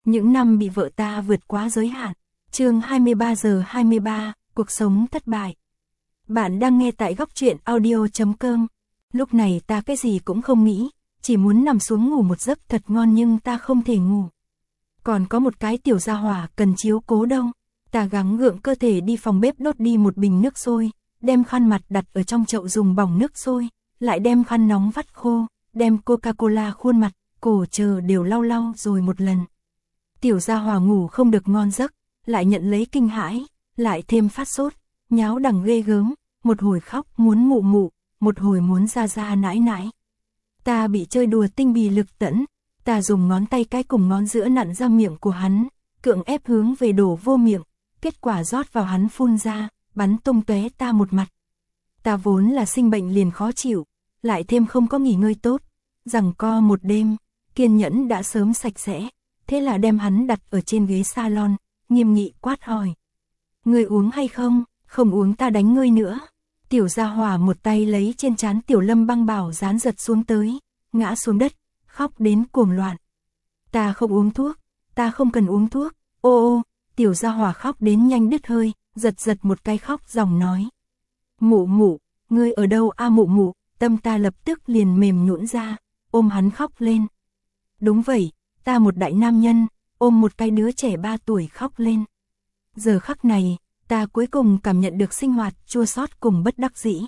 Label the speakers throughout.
Speaker 1: Những năm bị vợ ta vượt quá giới hạn. Chương 23 giờ 23, cuộc sống thất bại. Bạn đang nghe tại góc truyện audio.com. Lúc này ta cái gì cũng không nghĩ, chỉ muốn nằm xuống ngủ một giấc thật ngon nhưng ta không thể ngủ. Còn có một cái tiểu gia hỏa cần chiếu cố đâu. Ta gắng gượng cơ thể đi phòng bếp đốt đi một bình nước sôi, đem khăn mặt đặt ở trong chậu dùng bỏng nước sôi, lại đem khăn nóng vắt khô, đem Coca-Cola khuôn mặt, cổ chờ đều lau lau rồi một lần. Tiểu gia hỏa ngủ không được ngon giấc, lại nhận lấy kinh hãi, lại thêm phát sốt, nháo đằng ghê gớm, một hồi khóc muốn mụ mụ, một hồi muốn ra ra nãi nãi. Ta bị chơi đùa tinh bì lực tẫn, ta dùng ngón tay cái cùng ngón giữa nặn ra miệng của hắn, cưỡng ép hướng về đổ vô miệng, kết quả rót vào hắn phun ra, bắn tung tóe ta một mặt. Ta vốn là sinh bệnh liền khó chịu, lại thêm không có nghỉ ngơi tốt, giằng co một đêm, kiên nhẫn đã sớm sạch sẽ, thế là đem hắn đặt ở trên ghế salon, nghiêm nghị quát hỏi. Ngươi uống hay không? Không uống ta đánh ngươi nữa. Tiểu gia hỏa một tay lấy trên trán Tiểu Lâm băng bảo dán giật xuống tới, ngã xuống đất, khóc đến cuồng loạn. Ta không uống thuốc, ta không cần uống thuốc, ô ô, tiểu gia hỏa khóc đến nhanh đứt hơi, giật giật một cái khóc dòng nói. Mụ mụ, ngươi ở đâu a mụ mụ, tâm ta lập tức liền mềm nhũn ra, ôm hắn khóc lên. Đúng vậy, ta một đại nam nhân, ôm một cái đứa trẻ 3 tuổi khóc lên. Giờ khắc này, ta cuối cùng cảm nhận được sinh hoạt chua xót cùng bất đắc dĩ.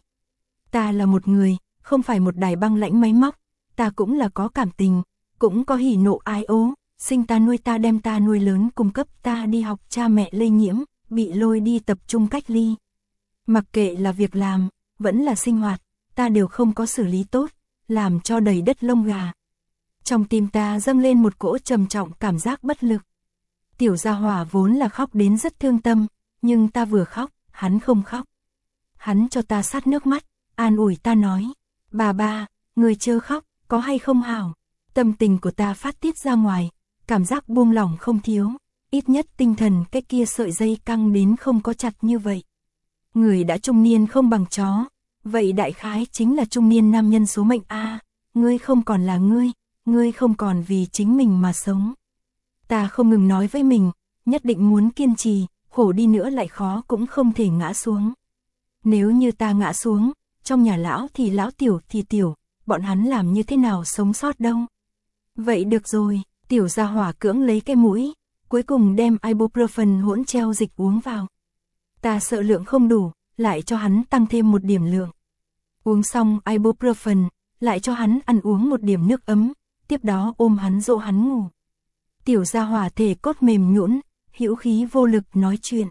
Speaker 1: Ta là một người, không phải một đài băng lãnh máy móc, ta cũng là có cảm tình, cũng có hỉ nộ ái ố, sinh ta nuôi ta đem ta nuôi lớn cung cấp ta đi học cha mẹ lây nhiễm, bị lôi đi tập trung cách ly. Mặc kệ là việc làm, vẫn là sinh hoạt, ta đều không có xử lý tốt, làm cho đầy đất lông gà. Trong tim ta dâng lên một cỗ trầm trọng cảm giác bất lực. Tiểu gia hỏa vốn là khóc đến rất thương tâm, nhưng ta vừa khóc, hắn không khóc. Hắn cho ta sát nước mắt, an ủi ta nói, bà, người chớ khóc, có hay không hảo. Tâm tình của ta phát tiết ra ngoài, cảm giác buông lỏng không thiếu, ít nhất tinh thần cái kia sợi dây căng đến không có chặt như vậy. Người đã trung niên không bằng chó, vậy đại khái chính là trung niên nam nhân số mệnh a. Ngươi không còn là ngươi không còn vì chính mình mà sống. Ta không ngừng nói với mình, nhất định muốn kiên trì, khổ đi nữa lại khó cũng không thể ngã xuống. Nếu như ta ngã xuống, trong nhà lão thì lão tiểu thì tiểu, bọn hắn làm như thế nào sống sót đâu. Vậy được rồi, tiểu gia hỏa cưỡng lấy cái mũi, cuối cùng đem ibuprofen hỗn treo dịch uống vào. Ta sợ lượng không đủ, lại cho hắn tăng thêm một điểm lượng. Uống xong ibuprofen, lại cho hắn ăn uống một điểm nước ấm, tiếp đó ôm hắn dỗ hắn ngủ. Tiểu gia hỏa thể cốt mềm nhũn, hữu khí vô lực nói chuyện.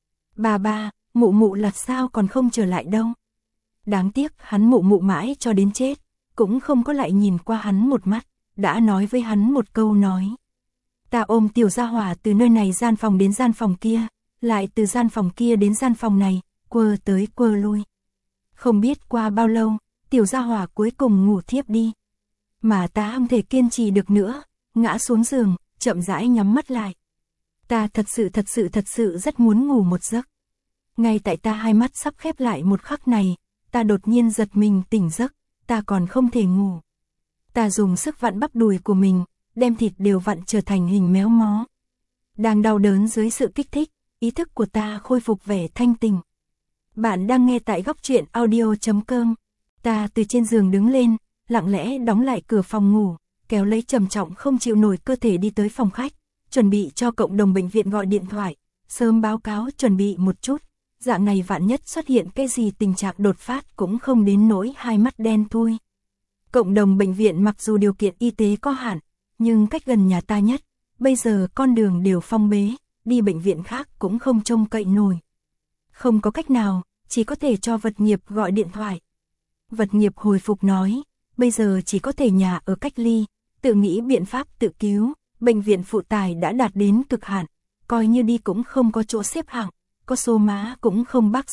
Speaker 1: Bà, mụ mụ là sao còn không trở lại đâu. Đáng tiếc hắn mụ mụ mãi cho đến chết, cũng không có lại nhìn qua hắn một mắt, đã nói với hắn một câu nói. Ta ôm tiểu gia hỏa từ nơi này gian phòng đến gian phòng kia, lại từ gian phòng kia đến gian phòng này, quơ tới quơ lui. Không biết qua bao lâu, tiểu gia hỏa cuối cùng ngủ thiếp đi. Mà ta không thể kiên trì được nữa, ngã xuống giường, chậm rãi nhắm mắt lại. Ta thật sự rất muốn ngủ một giấc. Ngay tại ta hai mắt sắp khép lại một khắc này, ta đột nhiên giật mình tỉnh giấc, ta còn không thể ngủ. Ta dùng sức vặn bắp đùi của mình, đem thịt đều vặn trở thành hình méo mó. Đang đau đớn dưới sự kích thích, ý thức của ta khôi phục vẻ thanh tỉnh. Bạn đang nghe tại góc truyện audio.com. Ta từ trên giường đứng lên, lặng lẽ đóng lại cửa phòng ngủ, kéo lấy trầm trọng không chịu nổi cơ thể đi tới phòng khách, chuẩn bị cho cộng đồng bệnh viện gọi điện thoại, sớm báo cáo chuẩn bị một chút. Dạng này vạn nhất xuất hiện cái gì tình trạng đột phát cũng không đến nỗi hai mắt đen thui. Cộng đồng bệnh viện mặc dù điều kiện y tế có hạn, nhưng cách gần nhà ta nhất, bây giờ con đường đều phong bế, đi bệnh viện khác cũng không trông cậy nổi. Không có cách nào, chỉ có thể cho vật nghiệp gọi điện thoại. Vật nghiệp hồi phục nói, bây giờ chỉ có thể nhà ở cách ly, tự nghĩ biện pháp tự cứu, bệnh viện phụ tải đã đạt đến cực hạn, coi như đi cũng không có chỗ xếp hạng, có số má cũng không bác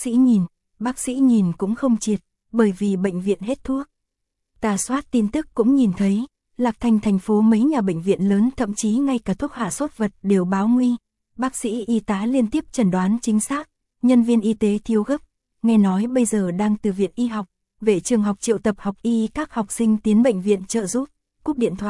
Speaker 1: sĩ nhìn cũng không triệt, bởi vì bệnh viện hết thuốc. Ta soát tin tức cũng nhìn thấy, Lạc Thành thành phố mấy nhà bệnh viện lớn thậm chí ngay cả thuốc hạ sốt vật đều báo nguy, bác sĩ y tá liên tiếp chẩn đoán chính xác, nhân viên y tế thiếu gấp, nghe nói bây giờ đang từ viện y học, về trường học triệu tập học y các học sinh tiến bệnh viện trợ giúp, cúp điện thoại,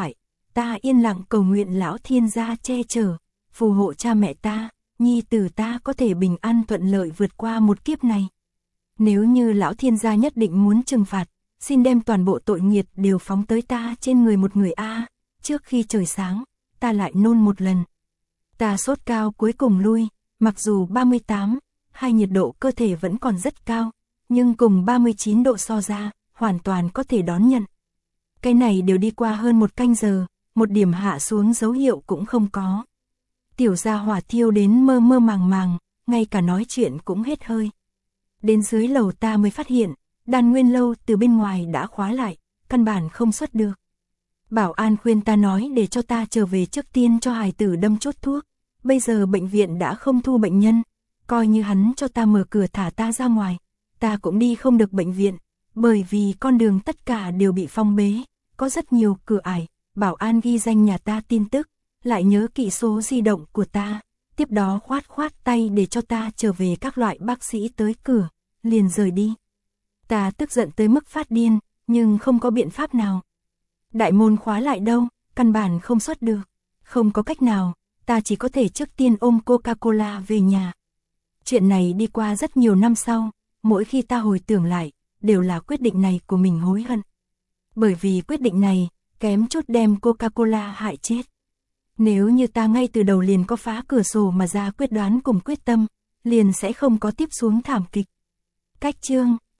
Speaker 1: Ta yên lặng cầu nguyện lão thiên gia che chở, phù hộ cha mẹ ta, nhi tử ta có thể bình an thuận lợi vượt qua một kiếp này. Nếu như lão thiên gia nhất định muốn trừng phạt, xin đem toàn bộ tội nghiệt đều phóng tới ta trên người một người a. Trước khi trời sáng, ta lại nôn một lần. Ta sốt cao cuối cùng lui, mặc dù 38, hai nhiệt độ cơ thể vẫn còn rất cao, nhưng cùng 39 độ so ra, hoàn toàn có thể đón nhận. Cái này đều đi qua hơn một canh giờ, một điểm hạ xuống dấu hiệu cũng không có. Tiểu gia hỏa thiêu đến mơ mơ màng màng, ngay cả nói chuyện cũng hết hơi. Đến dưới lầu ta mới phát hiện, đan nguyên lâu từ bên ngoài đã khóa lại, căn bản không xuất được. Bảo an khuyên ta nói để cho ta trở về trước tiên cho hài tử đâm chốt thuốc. Bây giờ bệnh viện đã không thu bệnh nhân, coi như hắn cho ta mở cửa thả ta ra ngoài, ta cũng đi không được bệnh viện, bởi vì con đường tất cả đều bị phong bế, có rất nhiều cửa ải. Bảo an ghi danh nhà ta tin tức, lại nhớ kỹ số di động của ta, tiếp đó khoát tay để cho ta trở về. Các loại bác sĩ tới cửa, liền rời đi. Ta tức giận tới mức phát điên, nhưng không có biện pháp nào. Đại môn khóa lại đâu, căn bản không xuất được. Không có cách nào, ta chỉ có thể trước tiên ôm Coca-Cola về nhà. Chuyện này đi qua rất nhiều năm sau, mỗi khi ta hồi tưởng lại, đều là quyết định này của mình hối hận. Bởi vì quyết định này, kém chút đem Coca-Cola hại chết. Nếu như ta ngay từ đầu liền có phá cửa sổ mà ra quyết đoán cùng quyết tâm, liền sẽ không có tiếp xuống thảm kịch. Cách chương